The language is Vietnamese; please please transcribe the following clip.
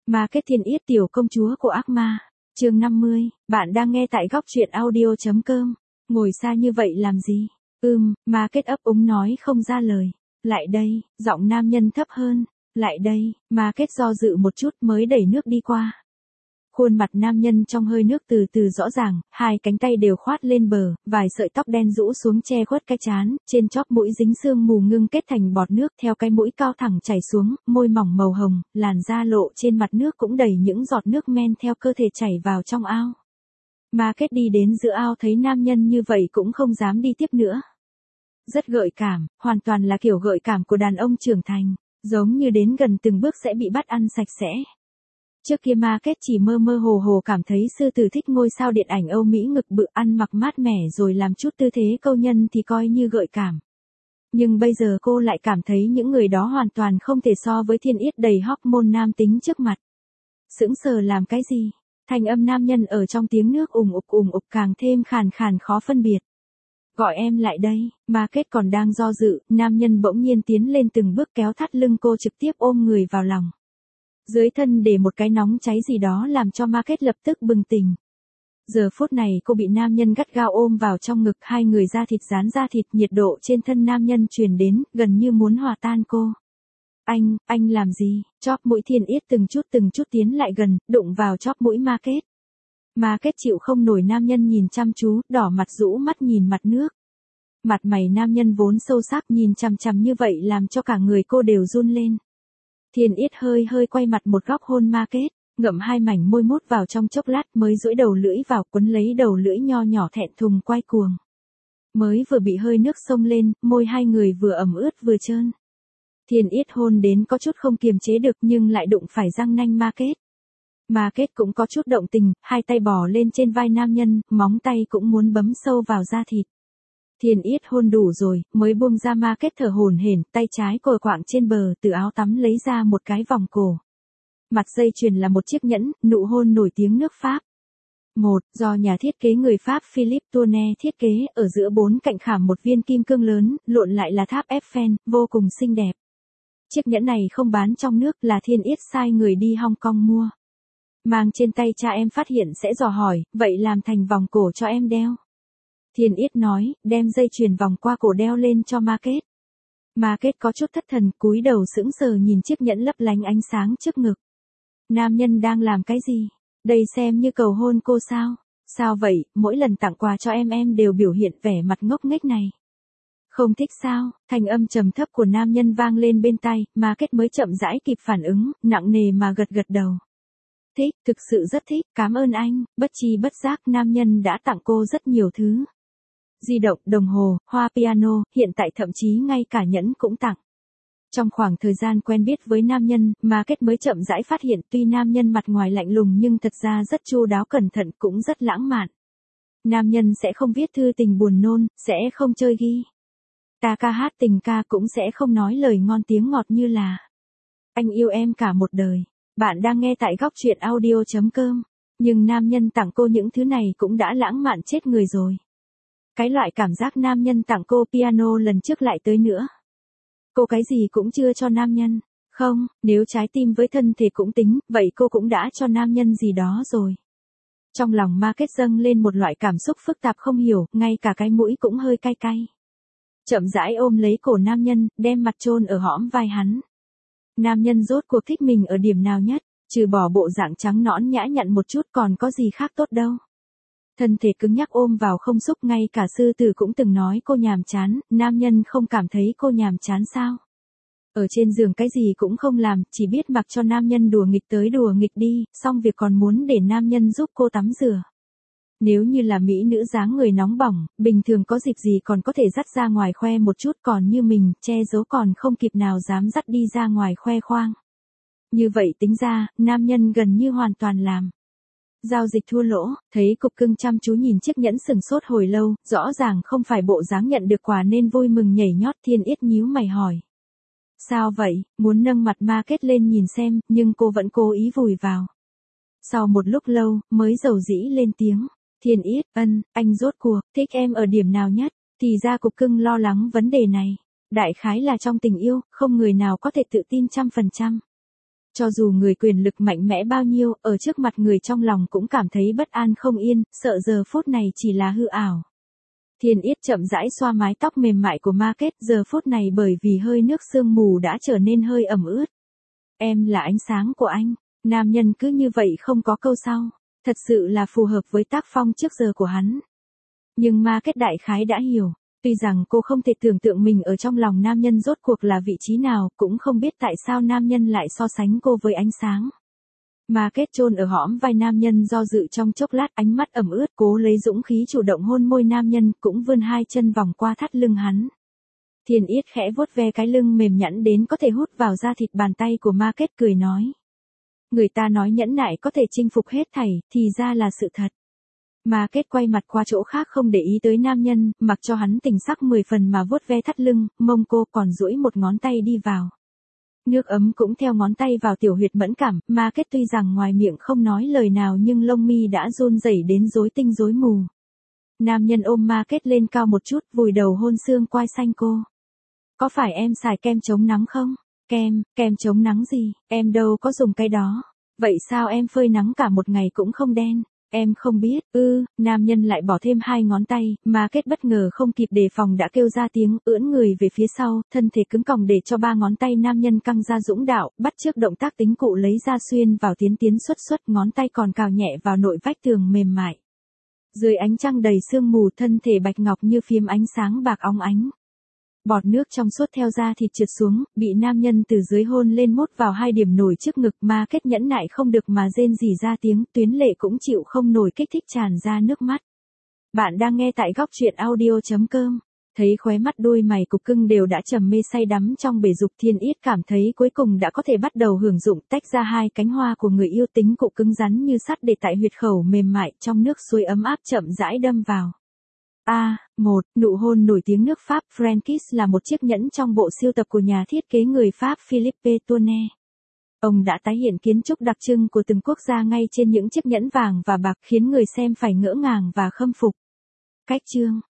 Ma Kết Thiên Yết tiểu công chúa của ác ma. Chương 50, bạn đang nghe tại góc truyện audio.com. Ngồi xa như vậy làm gì? Ma Kết ấp úng nói không ra lời. Lại đây, giọng nam nhân thấp hơn. Lại đây, Ma Kết do dự một chút mới đẩy nước đi qua. Khuôn mặt nam nhân trong hơi nước từ từ rõ ràng, hai cánh tay đều khoát lên bờ, vài sợi tóc đen rũ xuống che khuất cái trán, trên chóp mũi dính sương mù ngưng kết thành bọt nước theo cái mũi cao thẳng chảy xuống, môi mỏng màu hồng, làn da lộ trên mặt nước cũng đầy những giọt nước men theo cơ thể chảy vào trong ao. Ma Kết đi đến giữa ao thấy nam nhân như vậy cũng không dám đi tiếp nữa. Rất gợi cảm, hoàn toàn là kiểu gợi cảm của đàn ông trưởng thành, giống như đến gần từng bước sẽ bị bắt ăn sạch sẽ. Trước kia Ma Kết chỉ mơ mơ hồ hồ cảm thấy sư tử thích ngôi sao điện ảnh Âu Mỹ ngực bự ăn mặc mát mẻ rồi làm chút tư thế câu nhân thì coi như gợi cảm. Nhưng bây giờ cô lại cảm thấy những người đó hoàn toàn không thể so với Thiên Yết đầy hormone nam tính trước mặt. Sững sờ làm cái gì? Thanh âm nam nhân ở trong tiếng nước ùng ục càng thêm khàn khàn khó phân biệt. Gọi em lại đây. Ma Kết còn đang do dự, nam nhân bỗng nhiên tiến lên từng bước kéo thắt lưng cô trực tiếp ôm người vào lòng. Dưới thân để một cái nóng cháy gì đó làm cho Ma Kết lập tức bừng tỉnh. Giờ phút này cô bị nam nhân gắt gao ôm vào trong ngực, hai người da thịt dán da thịt, nhiệt độ trên thân nam nhân truyền đến, gần như muốn hòa tan cô. Anh làm gì? Chóp mũi Thiên Yết từng chút tiến lại gần, đụng vào chóp mũi Ma Kết. Ma Kết chịu không nổi nam nhân nhìn chăm chú, đỏ mặt rũ mắt nhìn mặt nước. Mặt mày nam nhân vốn sâu sắc nhìn chằm chằm như vậy làm cho cả người cô đều run lên. Thiên Yết hơi quay mặt một góc hôn Ma Kết, ngậm hai mảnh môi mút vào trong chốc lát mới duỗi đầu lưỡi vào quấn lấy đầu lưỡi nho nhỏ thẹn thùng quay cuồng. Mới vừa bị hơi nước xông lên, môi hai người vừa ẩm ướt vừa trơn. Thiên Yết hôn đến có chút không kiềm chế được nhưng lại đụng phải răng nanh Ma Kết. Ma Kết cũng có chút động tình, hai tay bò lên trên vai nam nhân, móng tay cũng muốn bấm sâu vào da thịt. Thiên Yết hôn đủ rồi, mới buông ra Ma Kết thở hổn hển, tay trái cồi quạng trên bờ, từ áo tắm lấy ra một cái vòng cổ. Mặt dây chuyền là một chiếc nhẫn, nụ hôn nổi tiếng nước Pháp. Do nhà thiết kế người Pháp Philippe Tourné thiết kế, ở giữa bốn cạnh khảm một viên kim cương lớn, lộn lại là tháp Eiffel, vô cùng xinh đẹp. Chiếc nhẫn này không bán trong nước, là Thiên Yết sai người đi Hong Kong mua. Mang trên tay cha em phát hiện sẽ dò hỏi, vậy làm thành vòng cổ cho em đeo. Thiên Yết nói, đem dây chuyền vòng qua cổ đeo lên cho Ma Kết. Ma Kết có chút thất thần, cúi đầu sững sờ nhìn chiếc nhẫn lấp lánh ánh sáng trước ngực. Nam nhân đang làm cái gì? Đây xem như cầu hôn cô sao? Sao vậy, mỗi lần tặng quà cho em đều biểu hiện vẻ mặt ngốc nghếch này. Không thích sao? Thanh âm trầm thấp của nam nhân vang lên bên tai, Ma Kết mới chậm rãi kịp phản ứng, nặng nề mà gật đầu. Thích, thực sự rất thích, cảm ơn anh. Bất chi bất giác nam nhân đã tặng cô rất nhiều thứ. Di động, đồng hồ, hoa piano, hiện tại thậm chí ngay cả nhẫn cũng tặng. Trong khoảng thời gian quen biết với nam nhân, Ma Kết mới chậm rãi phát hiện tuy nam nhân mặt ngoài lạnh lùng nhưng thật ra rất chu đáo cẩn thận, cũng rất lãng mạn. Nam nhân sẽ không viết thư tình buồn nôn, sẽ không chơi ghi ta ca hát tình ca, cũng sẽ không nói lời ngon tiếng ngọt như là anh yêu em cả một đời. Bạn đang nghe tại góc truyện audio.com. Nhưng nam nhân tặng cô những thứ này cũng đã lãng mạn chết người rồi. Cái loại cảm giác nam nhân tặng cô piano lần trước lại tới nữa. Cô cái gì cũng chưa cho nam nhân. Không, nếu trái tim với thân thể cũng tính, vậy cô cũng đã cho nam nhân gì đó rồi. Trong lòng Ma Kết dâng lên một loại cảm xúc phức tạp không hiểu, ngay cả cái mũi cũng hơi cay cay. Chậm rãi ôm lấy cổ nam nhân, đem mặt chôn ở hõm vai hắn. Nam nhân rốt cuộc thích mình ở điểm nào nhất, trừ bỏ bộ dạng trắng nõn nhã nhặn một chút còn có gì khác tốt đâu. Thân thể cứng nhắc ôm vào không xúc, ngay cả sư tử cũng từng nói cô nhàm chán, nam nhân không cảm thấy cô nhàm chán sao? Ở trên giường cái gì cũng không làm, chỉ biết mặc cho nam nhân đùa nghịch tới đùa nghịch đi, xong việc còn muốn để nam nhân giúp cô tắm rửa. Nếu như là mỹ nữ dáng người nóng bỏng, bình thường có dịp gì còn có thể dắt ra ngoài khoe một chút, còn như mình, che giấu còn không kịp nào dám dắt đi ra ngoài khoe khoang. Như vậy tính ra, nam nhân gần như hoàn toàn làm giao dịch thua lỗ. Thấy cục cưng chăm chú nhìn chiếc nhẫn sừng sốt hồi lâu, rõ ràng không phải bộ dáng nhận được quà nên vui mừng nhảy nhót. Thiên Yết nhíu mày hỏi. Sao vậy? Muốn nâng mặt Ma Kết lên nhìn xem, nhưng cô vẫn cố ý vùi vào. Sau một lúc lâu, mới dầu dĩ lên tiếng. Thiên Yết, anh rốt cuộc, thích em ở điểm nào nhất? Thì ra cục cưng lo lắng vấn đề này. Đại khái là trong tình yêu, không người nào có thể tự tin 100%. Cho dù người quyền lực mạnh mẽ bao nhiêu, ở trước mặt người trong lòng cũng cảm thấy bất an không yên, sợ giờ phút này chỉ là hư ảo. Thiên Yết chậm rãi xoa mái tóc mềm mại của Market, giờ phút này bởi vì hơi nước sương mù đã trở nên hơi ẩm ướt. Em là ánh sáng của anh. Nam nhân cứ như vậy không có câu sau. Thật sự là phù hợp với tác phong trước giờ của hắn. Nhưng Market đại khái đã hiểu. Tuy rằng cô không thể tưởng tượng mình ở trong lòng nam nhân rốt cuộc là vị trí nào, cũng không biết tại sao nam nhân lại so sánh cô với ánh sáng. Market chôn ở hõm vai nam nhân do dự trong chốc lát, ánh mắt ẩm ướt, cố lấy dũng khí chủ động hôn môi nam nhân, cũng vươn hai chân vòng qua thắt lưng hắn. Thiên Yết khẽ vuốt ve cái lưng mềm nhẵn đến có thể hút vào da thịt bàn tay của Market, cười nói. Người ta nói nhẫn nại có thể chinh phục hết thảy, thì ra là sự thật. Market quay mặt qua chỗ khác không để ý tới nam nhân, mặc cho hắn tình sắc 10 phần mà vuốt ve thắt lưng, mông cô, còn duỗi một ngón tay đi vào. Nước ấm cũng theo ngón tay vào tiểu huyệt mẫn cảm, Market tuy rằng ngoài miệng không nói lời nào nhưng lông mi đã run rẩy đến rối tinh rối mù. Nam nhân ôm Market lên cao một chút, vùi đầu hôn xương quai xanh cô. Có phải em xài kem chống nắng không? Kem chống nắng gì, em đâu có dùng cái đó. Vậy sao em phơi nắng cả một ngày cũng không đen? Em không biết, nam nhân lại bỏ thêm hai ngón tay, Market bất ngờ không kịp đề phòng đã kêu ra tiếng, ưỡn người về phía sau, thân thể cứng còng để cho ba ngón tay nam nhân căng ra dũng đạo, bắt chước động tác tính cụ lấy ra xuyên vào tiến xuất, ngón tay còn cào nhẹ vào nội vách tường mềm mại. Dưới ánh trăng đầy sương mù, thân thể bạch ngọc như phim ánh sáng bạc óng ánh. Bọt nước trong suốt theo da thịt trượt xuống, bị nam nhân từ dưới hôn lên mốt vào hai điểm nổi trước ngực, Market nhẫn nại không được mà rên rỉ ra tiếng, tuyến lệ cũng chịu không nổi kích thích tràn ra nước mắt. Bạn đang nghe tại góc truyện audio.com. Thấy khóe mắt đôi mày cục cưng đều đã trầm mê say đắm trong bể dục, Thiên Yết cảm thấy cuối cùng đã có thể bắt đầu hưởng dụng, tách ra hai cánh hoa của người yêu, tính cụ cứng rắn như sắt để tại huyệt khẩu mềm mại, trong nước suối ấm áp chậm rãi đâm vào. Nụ hôn nổi tiếng nước Pháp French Kiss là một chiếc nhẫn trong bộ sưu tập của nhà thiết kế người Pháp Philippe Tourné. Ông đã tái hiện kiến trúc đặc trưng của từng quốc gia ngay trên những chiếc nhẫn vàng và bạc, khiến người xem phải ngỡ ngàng và khâm phục. Cách chương